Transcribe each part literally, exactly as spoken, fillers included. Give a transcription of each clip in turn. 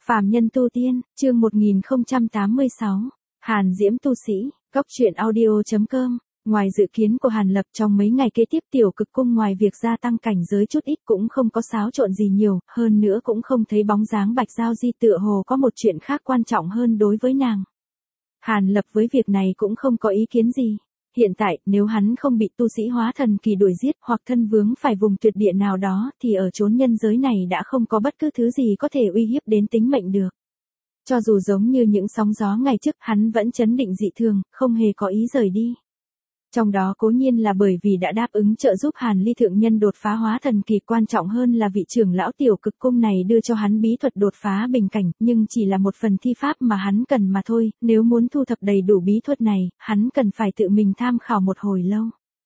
Phàm nhân tu tiên, chương một nghìn không trăm tám mươi sáu. Hàn Diễm tu sĩ, góc truyện audio.com. Ngoài dự kiến của Hàn Lập trong mấy ngày kế tiếp, tiểu cực cung ngoài việc gia tăng cảnh giới chút ít cũng không có xáo trộn gì nhiều, hơn nữa cũng không thấy bóng dáng Bạch Giao Di, tựa hồ có một chuyện khác quan trọng hơn đối với nàng. Hàn Lập với việc này cũng không có ý kiến gì. Hiện tại, nếu hắn không bị tu sĩ hóa thần kỳ đuổi giết hoặc thân vướng phải vùng tuyệt địa nào đó, thì ở chốn nhân giới này đã không có bất cứ thứ gì có thể uy hiếp đến tính mệnh được. Cho dù giống như những sóng gió ngày trước, hắn vẫn trấn định dị thường, không hề có ý rời đi. Trong đó cố nhiên là bởi vì đã đáp ứng trợ giúp Hàn Ly thượng nhân đột phá hóa thần kỳ, quan trọng hơn là vị trưởng lão tiểu cực cung này đưa cho hắn bí thuật đột phá bình cảnh, nhưng chỉ là một phần thi pháp mà hắn cần mà thôi, nếu muốn thu thập đầy đủ bí thuật này, hắn cần phải tự mình tham khảo một hồi lâu.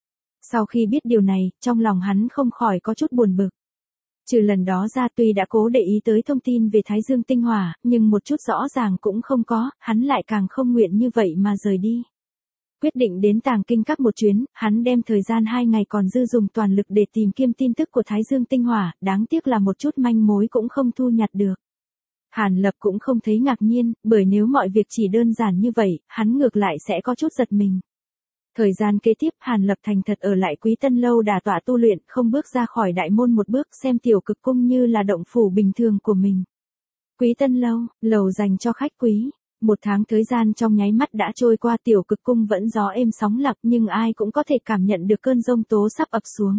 Sau khi biết điều này, trong lòng hắn không khỏi có chút buồn bực. Trừ lần đó ra, tuy đã cố để ý tới thông tin về Thái Dương tinh hỏa, nhưng một chút rõ ràng cũng không có, hắn lại càng không nguyện như vậy mà rời đi. Quyết định đến Tàng Kinh Các một chuyến, hắn đem thời gian hai ngày còn dư dùng toàn lực để tìm kiếm tin tức của Thái Dương tinh hỏa, đáng tiếc là một chút manh mối cũng không thu nhặt được. Hàn Lập cũng không thấy ngạc nhiên, bởi nếu mọi việc chỉ đơn giản như vậy, hắn ngược lại sẽ có chút giật mình. Thời gian kế tiếp, Hàn Lập thành thật ở lại Quý Tân Lâu đả tọa tu luyện, không bước ra khỏi đại môn một bước, xem tiểu cực cung như là động phủ bình thường của mình. Quý Tân Lâu, lầu dành cho khách quý. Một tháng thời gian trong nháy mắt đã trôi qua, tiểu cực cung vẫn gió êm sóng lặng, nhưng ai cũng có thể cảm nhận được cơn giông tố sắp ập xuống.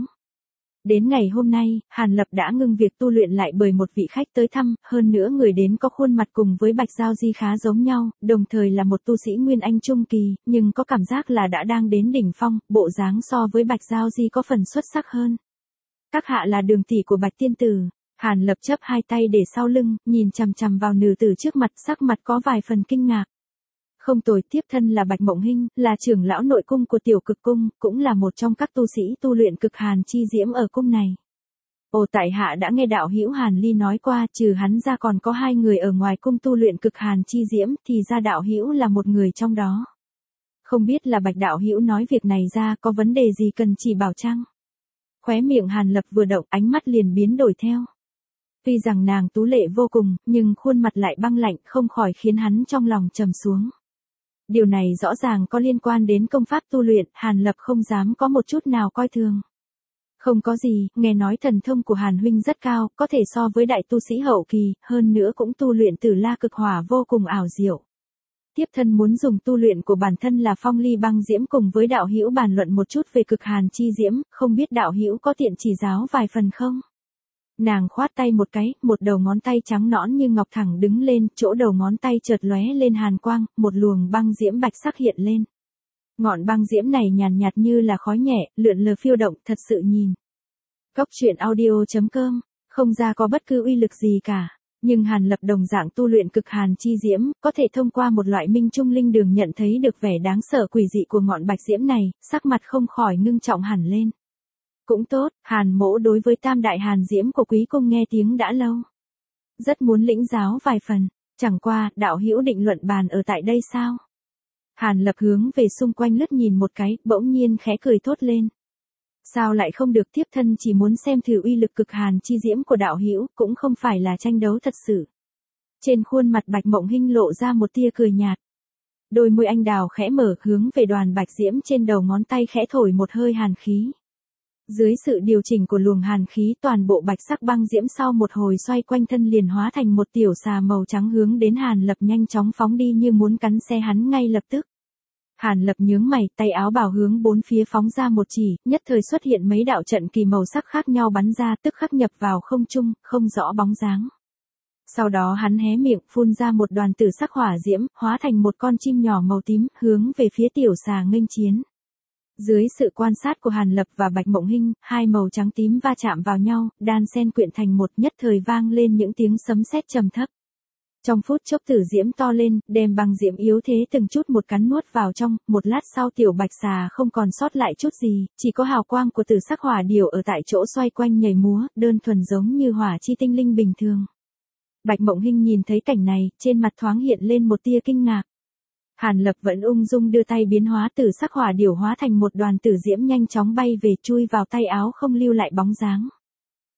Đến ngày hôm nay, Hàn Lập đã ngưng việc tu luyện lại bởi một vị khách tới thăm, hơn nữa người đến có khuôn mặt cùng với Bạch Giao Di khá giống nhau, đồng thời là một tu sĩ Nguyên Anh Trung Kỳ, nhưng có cảm giác là đã đang đến đỉnh phong, bộ dáng so với Bạch Giao Di có phần xuất sắc hơn. Các hạ là đường tỷ của Bạch Tiên Tử. Hàn Lập chấp hai tay để sau lưng, nhìn chằm chằm vào nữ tử trước mặt, sắc mặt có vài phần kinh ngạc. Không tồi, tiếp thân là Bạch Mộng Hinh, là trưởng lão nội cung của tiểu cực cung, cũng là một trong các tu sĩ tu luyện cực hàn chi diễm ở cung này. Ồ, tại hạ đã nghe đạo hữu Hàn Ly nói qua, trừ hắn ra còn có hai người ở ngoài cung tu luyện cực hàn chi diễm, thì ra đạo hữu là một người trong đó. Không biết là Bạch đạo hữu nói việc này ra có vấn đề gì cần chỉ bảo chăng? Khóe miệng Hàn Lập vừa động, ánh mắt liền biến đổi theo. Tuy rằng nàng tú lệ vô cùng, nhưng khuôn mặt lại băng lạnh, không khỏi khiến hắn trong lòng trầm xuống. Điều này rõ ràng có liên quan đến công pháp tu luyện, Hàn Lập không dám có một chút nào coi thường. Không có gì, nghe nói thần thông của Hàn huynh rất cao, có thể so với đại tu sĩ hậu kỳ, hơn nữa cũng tu luyện Tử La cực hỏa vô cùng ảo diệu. Tiếp thân muốn dùng tu luyện của bản thân là Phong Ly băng diễm cùng với đạo hữu bàn luận một chút về cực hàn chi diễm, không biết đạo hữu có tiện chỉ giáo vài phần không? Nàng khoát tay một cái, một đầu ngón tay trắng nõn như ngọc thẳng đứng lên, chỗ đầu ngón tay chợt lóe lên hàn quang, một luồng băng diễm bạch sắc hiện lên. Ngọn băng diễm này nhàn nhạt như là khói nhẹ, lượn lờ phiêu động, thật sự nhìn. Góc truyện audio.com, không ra có bất cứ uy lực gì cả, nhưng Hàn Lập đồng dạng tu luyện cực hàn chi diễm, có thể thông qua một loại minh trung linh đường nhận thấy được vẻ đáng sợ quỷ dị của ngọn bạch diễm này, sắc mặt không khỏi ngưng trọng hẳn lên. Cũng tốt, Hàn mỗ đối với tam đại hàn diễm của quý cung nghe tiếng đã lâu. Rất muốn lĩnh giáo vài phần, chẳng qua, đạo hữu định luận bàn ở tại đây sao? Hàn Lập hướng về xung quanh lướt nhìn một cái, bỗng nhiên khẽ cười thốt lên. Sao lại không được, tiếp thân chỉ muốn xem thử uy lực cực hàn chi diễm của đạo hữu, cũng không phải là tranh đấu thật sự. Trên khuôn mặt Bạch Mộng Hinh lộ ra một tia cười nhạt. Đôi môi anh đào khẽ mở, hướng về đoàn bạch diễm trên đầu ngón tay khẽ thổi một hơi hàn khí. Dưới sự điều chỉnh của luồng hàn khí, toàn bộ bạch sắc băng diễm sau một hồi xoay quanh thân liền hóa thành một tiểu xà màu trắng hướng đến Hàn Lập nhanh chóng phóng đi như muốn cắn xe hắn ngay lập tức. Hàn Lập nhướng mày, tay áo bào hướng bốn phía phóng ra một chỉ, nhất thời xuất hiện mấy đạo trận kỳ màu sắc khác nhau bắn ra, tức khắc nhập vào không trung, không rõ bóng dáng. Sau đó hắn hé miệng, phun ra một đoàn tử sắc hỏa diễm, hóa thành một con chim nhỏ màu tím, hướng về phía tiểu xà nghênh chiến. Dưới sự quan sát của Hàn Lập và Bạch Mộng Hinh, hai màu trắng tím va chạm vào nhau, đan xen quyện thành một, nhất thời vang lên những tiếng sấm sét trầm thấp. Trong phút chốc tử diễm to lên, đem băng diễm yếu thế từng chút một cắn nuốt vào trong, một lát sau tiểu bạch xà không còn sót lại chút gì, chỉ có hào quang của tử sắc hỏa điểu ở tại chỗ xoay quanh nhảy múa, đơn thuần giống như hỏa chi tinh linh bình thường. Bạch Mộng Hinh nhìn thấy cảnh này, trên mặt thoáng hiện lên một tia kinh ngạc. Hàn Lập vẫn ung dung đưa tay biến hóa tử sắc hỏa điểu hóa thành một đoàn tử diễm nhanh chóng bay về, chui vào tay áo không lưu lại bóng dáng.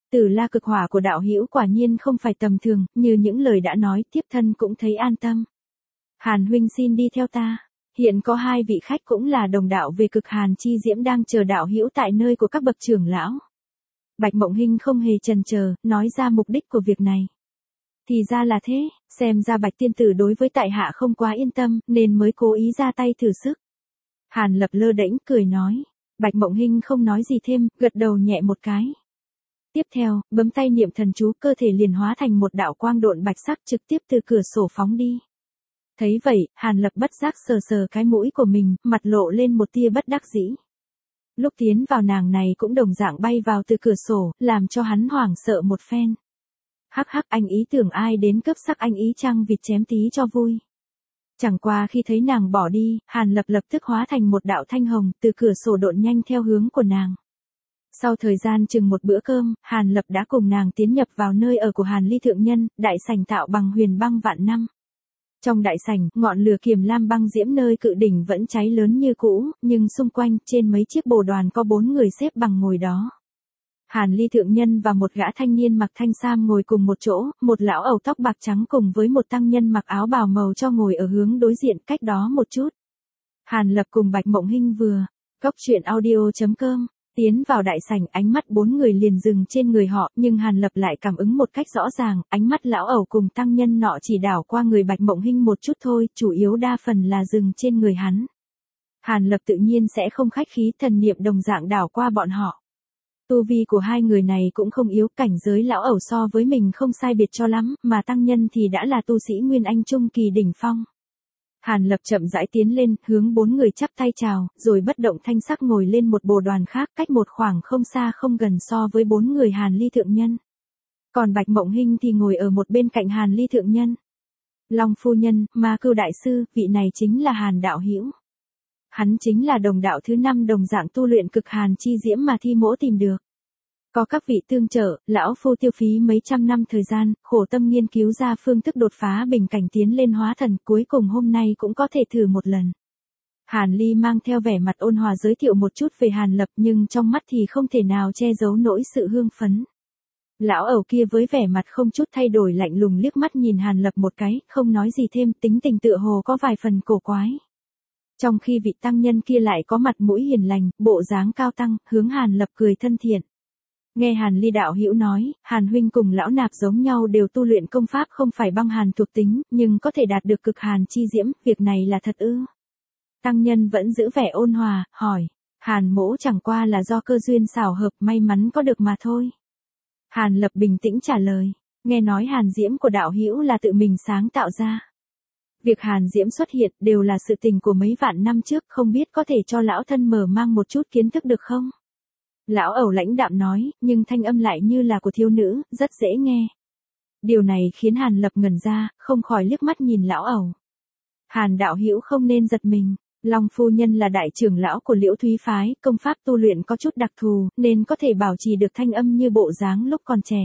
Tử La cực hỏa của đạo hữu quả nhiên không phải tầm thường, như những lời đã nói, thiếp thân cũng thấy an tâm. Hàn huynh xin đi theo ta. Hiện có hai vị khách cũng là đồng đạo về cực hàn chi diễm đang chờ đạo hữu tại nơi của các bậc trưởng lão. Bạch Mộng Hinh không hề chần chờ, nói ra mục đích của việc này. Thì ra là thế, xem ra Bạch tiên tử đối với tại hạ không quá yên tâm, nên mới cố ý ra tay thử sức. Hàn Lập lơ đễnh cười nói. Bạch Mộng Hinh không nói gì thêm, gật đầu nhẹ một cái. Tiếp theo, bấm tay niệm thần chú, cơ thể liền hóa thành một đạo quang độn bạch sắc trực tiếp từ cửa sổ phóng đi. Thấy vậy, Hàn Lập bất giác sờ sờ cái mũi của mình, mặt lộ lên một tia bất đắc dĩ. Lúc tiến vào nàng này cũng đồng dạng bay vào từ cửa sổ, làm cho hắn hoảng sợ một phen. Hắc hắc, anh ý tưởng ai đến cướp sắc anh ý chăng vịt chém tí cho vui. Chẳng qua khi thấy nàng bỏ đi, Hàn Lập lập tức hóa thành một đạo thanh hồng, từ cửa sổ độn nhanh theo hướng của nàng. Sau thời gian chừng một bữa cơm, Hàn Lập đã cùng nàng tiến nhập vào nơi ở của Hàn Ly thượng nhân, đại sảnh tạo bằng huyền băng vạn năm. Trong đại sảnh, ngọn lửa kiềm lam băng diễm nơi cự đỉnh vẫn cháy lớn như cũ, nhưng xung quanh, trên mấy chiếc bồ đoàn có bốn người xếp bằng ngồi đó. Hàn Ly thượng nhân và một gã thanh niên mặc thanh sam ngồi cùng một chỗ, một lão ẩu tóc bạc trắng cùng với một tăng nhân mặc áo bào màu cho ngồi ở hướng đối diện cách đó một chút. Hàn Lập cùng Bạch Mộng Hinh vừa, góc truyện audio chấm com, tiến vào đại sảnh, ánh mắt bốn người liền dừng trên người họ, nhưng Hàn Lập lại cảm ứng một cách rõ ràng, ánh mắt lão ẩu cùng tăng nhân nọ chỉ đảo qua người Bạch Mộng Hinh một chút thôi, chủ yếu đa phần là dừng trên người hắn. Hàn Lập tự nhiên sẽ không khách khí, thần niệm đồng dạng đảo qua bọn họ. Tu vi của hai người này cũng không yếu, cảnh giới lão ẩu so với mình không sai biệt cho lắm, mà tăng nhân thì đã là tu sĩ Nguyên Anh Trung kỳ đỉnh phong. Hàn Lập chậm rãi tiến lên, hướng bốn người chắp tay chào, rồi bất động thanh sắc ngồi lên một bồ đoàn khác, cách một khoảng không xa không gần so với bốn người Hàn Ly thượng nhân. Còn Bạch Mộng Hinh thì ngồi ở một bên cạnh Hàn Ly thượng nhân. Long phu nhân, Ma Cưu đại sư, vị này chính là Hàn đạo hữu. Hắn chính là đồng đạo thứ năm đồng dạng tu luyện cực hàn chi diễm mà Thi Mỗ tìm được. Có các vị tương trợ, lão phu tiêu phí mấy trăm năm thời gian, khổ tâm nghiên cứu ra phương thức đột phá bình cảnh tiến lên hóa thần, cuối cùng hôm nay cũng có thể thử một lần. Hàn Ly mang theo vẻ mặt ôn hòa giới thiệu một chút về Hàn Lập, nhưng trong mắt thì không thể nào che giấu nỗi sự hương phấn. Lão ẩu kia với vẻ mặt không chút thay đổi lạnh lùng liếc mắt nhìn Hàn Lập một cái, không nói gì thêm, tính tình tựa hồ có vài phần cổ quái. Trong khi vị tăng nhân kia lại có mặt mũi hiền lành, bộ dáng cao tăng, hướng Hàn Lập cười thân thiện. Nghe Hàn Ly đạo hữu nói, Hàn huynh cùng lão nạp giống nhau đều tu luyện công pháp không phải băng hàn thuộc tính, nhưng có thể đạt được cực hàn chi diễm, việc này là thật ư? Tăng nhân vẫn giữ vẻ ôn hòa, hỏi, Hàn mỗ chẳng qua là do cơ duyên xảo hợp may mắn có được mà thôi. Hàn Lập bình tĩnh trả lời, nghe nói hàn diễm của đạo hữu là tự mình sáng tạo ra. Việc hàn diễm xuất hiện đều là sự tình của mấy vạn năm trước, không biết có thể cho lão thân mở mang một chút kiến thức được không? Lão ẩu lãnh đạm nói, nhưng thanh âm lại như là của thiếu nữ, rất dễ nghe. Điều này khiến Hàn Lập ngẩn ra, không khỏi liếc mắt nhìn lão ẩu. Hàn đạo hữu không nên giật mình, Long phu nhân là đại trưởng lão của Liễu Thúy phái, công pháp tu luyện có chút đặc thù, nên có thể bảo trì được thanh âm như bộ dáng lúc còn trẻ.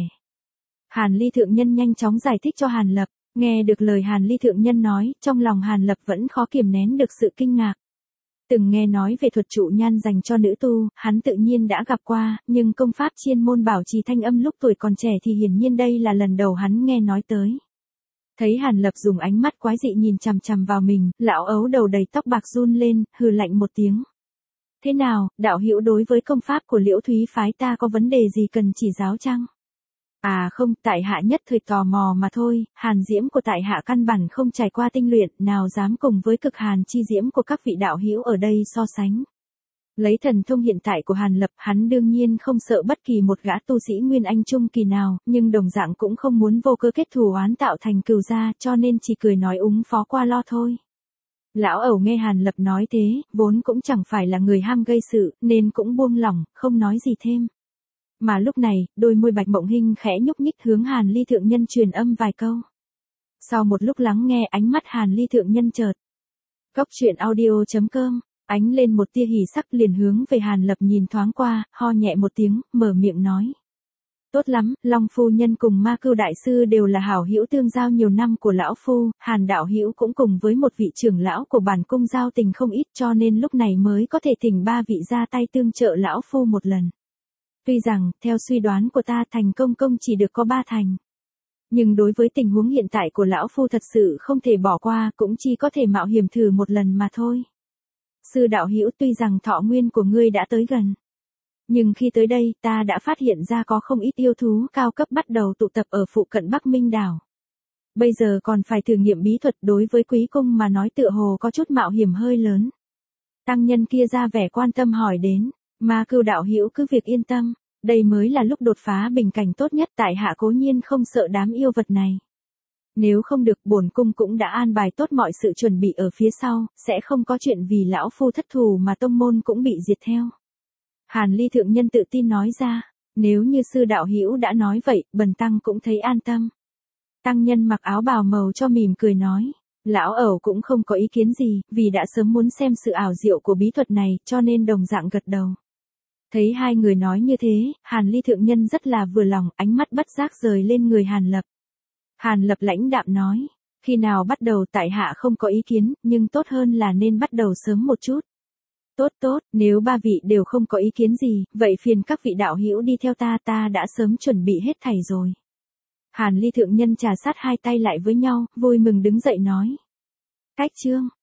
Hàn Ly thượng nhân nhanh chóng giải thích cho Hàn Lập, nghe được lời Hàn Ly thượng nhân nói, trong lòng Hàn Lập vẫn khó kiềm nén được sự kinh ngạc. Từng nghe nói về thuật trụ nhan dành cho nữ tu, hắn tự nhiên đã gặp qua, nhưng công pháp chuyên môn bảo trì thanh âm lúc tuổi còn trẻ thì hiển nhiên đây là lần đầu hắn nghe nói tới. Thấy Hàn Lập dùng ánh mắt quái dị nhìn chằm chằm vào mình, lão ấu đầu đầy tóc bạc run lên, hừ lạnh một tiếng. Thế nào, đạo hữu đối với công pháp của Liễu Thúy phái ta có vấn đề gì cần chỉ giáo chăng? À không, tại hạ nhất thời tò mò mà thôi, hàn diễm của tại hạ căn bản không trải qua tinh luyện, nào dám cùng với cực hàn chi diễm của các vị đạo hữu ở đây so sánh. Lấy thần thông hiện tại của Hàn Lập, hắn đương nhiên không sợ bất kỳ một gã tu sĩ Nguyên Anh Trung kỳ nào, nhưng đồng dạng cũng không muốn vô cơ kết thù oán tạo thành cừu gia, cho nên chỉ cười nói úng phó qua lo thôi. Lão ẩu nghe Hàn Lập nói thế, vốn cũng chẳng phải là người ham gây sự, nên cũng buông lỏng, không nói gì thêm. Mà lúc này, đôi môi Bạch Mộng Hinh khẽ nhúc nhích hướng Hàn Ly thượng nhân truyền âm vài câu. Sau một lúc lắng nghe, ánh mắt Hàn Ly thượng nhân chợt. Góc truyện audio chấm com, ánh lên một tia hỉ sắc liền hướng về Hàn Lập nhìn thoáng qua, ho nhẹ một tiếng, mở miệng nói. Tốt lắm, Long phu nhân cùng Ma Cưu đại sư đều là hảo hữu tương giao nhiều năm của lão phu, Hàn đạo hữu cũng cùng với một vị trưởng lão của bản cung giao tình không ít, cho nên lúc này mới có thể thỉnh ba vị ra tay tương trợ lão phu một lần. Tuy rằng, theo suy đoán của ta thành công công chỉ được có ba thành. Nhưng đối với tình huống hiện tại của lão phu thật sự không thể bỏ qua, cũng chỉ có thể mạo hiểm thử một lần mà thôi. Sư đạo hữu, tuy rằng thọ nguyên của ngươi đã tới gần. Nhưng khi tới đây, ta đã phát hiện ra có không ít yêu thú cao cấp bắt đầu tụ tập ở phụ cận Bắc Minh đảo. Bây giờ còn phải thử nghiệm bí thuật, đối với quý cung mà nói tựa hồ có chút mạo hiểm hơi lớn. Tăng nhân kia ra vẻ quan tâm hỏi đến, Ma Cừu đạo hữu cứ việc yên tâm, đây mới là lúc đột phá bình cảnh tốt nhất, tại hạ cố nhiên không sợ đám yêu vật này. Nếu không được, bổn cung cũng đã an bài tốt mọi sự chuẩn bị ở phía sau, sẽ không có chuyện vì lão phu thất thù mà tông môn cũng bị diệt theo. Hàn Ly thượng nhân tự tin nói ra, nếu như sư đạo hữu đã nói vậy, bần tăng cũng thấy an tâm. Tăng nhân mặc áo bào màu cho mỉm cười nói, lão ẩu cũng không có ý kiến gì, vì đã sớm muốn xem sự ảo diệu của bí thuật này, cho nên đồng dạng gật đầu. Thấy hai người nói như thế, Hàn Ly thượng nhân rất là vừa lòng, ánh mắt bất giác rời lên người Hàn Lập. Hàn Lập lãnh đạm nói, khi nào bắt đầu tại hạ không có ý kiến, nhưng tốt hơn là nên bắt đầu sớm một chút. Tốt tốt, nếu ba vị đều không có ý kiến gì, vậy phiền các vị đạo hữu đi theo ta, ta đã sớm chuẩn bị hết thảy rồi. Hàn Ly thượng nhân trà sát hai tay lại với nhau, vui mừng đứng dậy nói. Cách chương.